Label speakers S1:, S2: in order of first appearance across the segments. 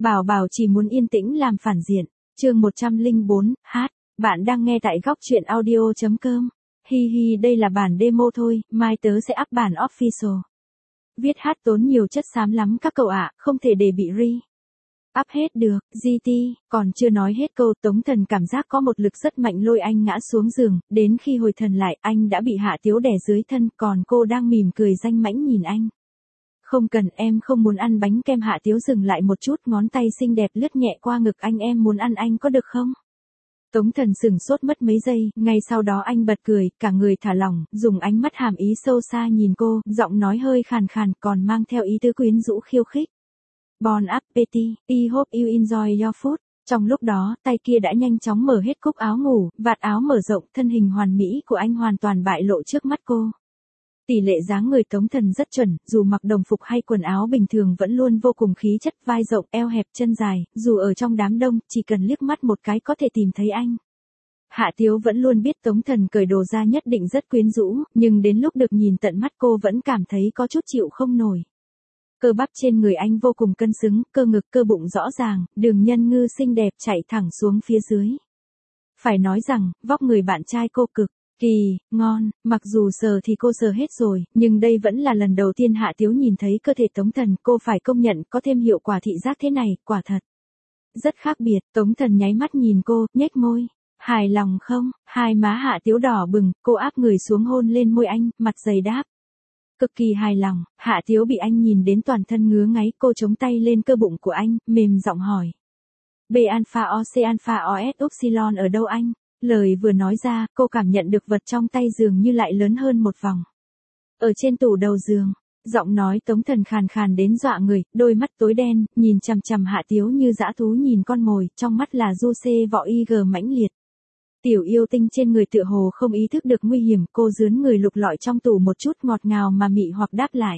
S1: Bảo Bảo chỉ muốn yên tĩnh làm phản diện. Chương 104, hát. Bạn đang nghe tại góc truyện audio.com. Hi hi, đây là bản demo thôi, mai tớ sẽ up bản official. Viết hát tốn nhiều chất xám lắm các cậu ạ, không thể để bị up hết được. GT, còn chưa nói hết câu, Tống Thần cảm giác có một lực rất mạnh lôi anh ngã xuống giường, đến khi hồi thần lại, anh đã bị Hạ Tiếu đè dưới thân, còn cô đang mỉm cười danh mãnh nhìn anh. Không cần, em không muốn ăn bánh kem. Hạ Tiếu dừng lại một chút, ngón tay xinh đẹp lướt nhẹ qua ngực anh. Em muốn ăn, anh có được không? Tống Thần sửng sốt mất mấy giây, ngay sau đó anh bật cười, cả người thả lỏng, dùng ánh mắt hàm ý sâu xa nhìn cô, giọng nói hơi khàn khàn, còn mang theo ý tứ quyến rũ khiêu khích. Bon appetit, I hope you enjoy your food. Trong lúc đó, tay kia đã nhanh chóng mở hết cúc áo ngủ, vạt áo mở rộng, thân hình hoàn mỹ của anh hoàn toàn bại lộ trước mắt cô. Tỷ lệ dáng người Tống Thần rất chuẩn, dù mặc đồng phục hay quần áo bình thường vẫn luôn vô cùng khí chất, vai rộng, eo hẹp, chân dài, dù ở trong đám đông, chỉ cần liếc mắt một cái có thể tìm thấy anh. Hạ Tiếu vẫn luôn biết Tống Thần cởi đồ ra nhất định rất quyến rũ, nhưng đến lúc được nhìn tận mắt cô vẫn cảm thấy có chút chịu không nổi. Cơ bắp trên người anh vô cùng cân xứng, cơ ngực cơ bụng rõ ràng, đường nhân ngư xinh đẹp chạy thẳng xuống phía dưới. Phải nói rằng, vóc người bạn trai cô cực kỳ ngon, mặc dù sờ thì cô sờ hết rồi, nhưng đây vẫn là lần đầu tiên Hạ Tiếu nhìn thấy cơ thể Tống Thần, cô phải công nhận có thêm hiệu quả thị giác thế này, quả thật rất khác biệt. Tống Thần nháy mắt nhìn cô, nhếch môi. Hài lòng không? Hai má Hạ Tiếu đỏ bừng, cô áp người xuống hôn lên môi anh, mặt dày đáp. Cực kỳ hài lòng. Hạ Tiếu bị anh nhìn đến toàn thân ngứa ngáy, cô chống tay lên cơ bụng của anh, mềm giọng hỏi. B alpha O C alpha O S upsilon ở đâu anh? Lời vừa nói ra, cô cảm nhận được vật trong tay dường như lại lớn hơn một vòng. Ở trên tủ đầu giường, giọng nói Tống Thần khàn khàn đến dọa người, đôi mắt tối đen, nhìn chằm chằm Hạ Tiếu như dã thú nhìn con mồi, trong mắt là du xê vọ IG mãnh liệt. Tiểu yêu tinh trên người tựa hồ không ý thức được nguy hiểm, cô dướn người lục lọi trong tủ một chút ngọt ngào mà mị hoặc đáp lại.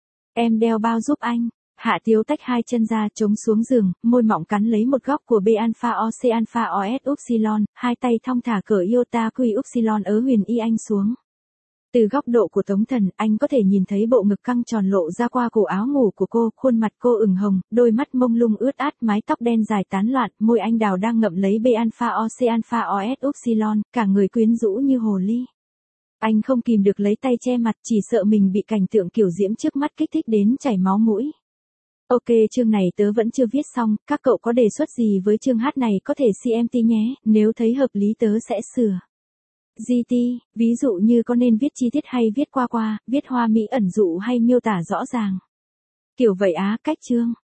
S1: Em đeo bao giúp anh. Hạ Tiếu tách hai chân ra, chống xuống giường, môi mỏng cắn lấy một góc của B alpha O C alpha O S upsilon, hai tay thong thả cởi iota quy upsilon ớ huyền y anh xuống. Từ góc độ của Tống Thần, anh có thể nhìn thấy bộ ngực căng tròn lộ ra qua cổ áo ngủ của cô, khuôn mặt cô ửng hồng, đôi mắt mông lung ướt át, mái tóc đen dài tán loạn, môi anh đào đang ngậm lấy B alpha O C alpha O S upsilon, cả người quyến rũ như hồ ly. Anh không kìm được lấy tay che mặt, chỉ sợ mình bị cảnh tượng kiểu diễm trước mắt kích thích đến chảy máu mũi. Ok, chương này tớ vẫn chưa viết xong, các cậu có đề xuất gì với chương hát này có thể CMT nhé, nếu thấy hợp lý tớ sẽ sửa. GT, ví dụ như có nên viết chi tiết hay viết qua, viết hoa mỹ ẩn dụ hay miêu tả rõ ràng. Kiểu vậy á, cách chương.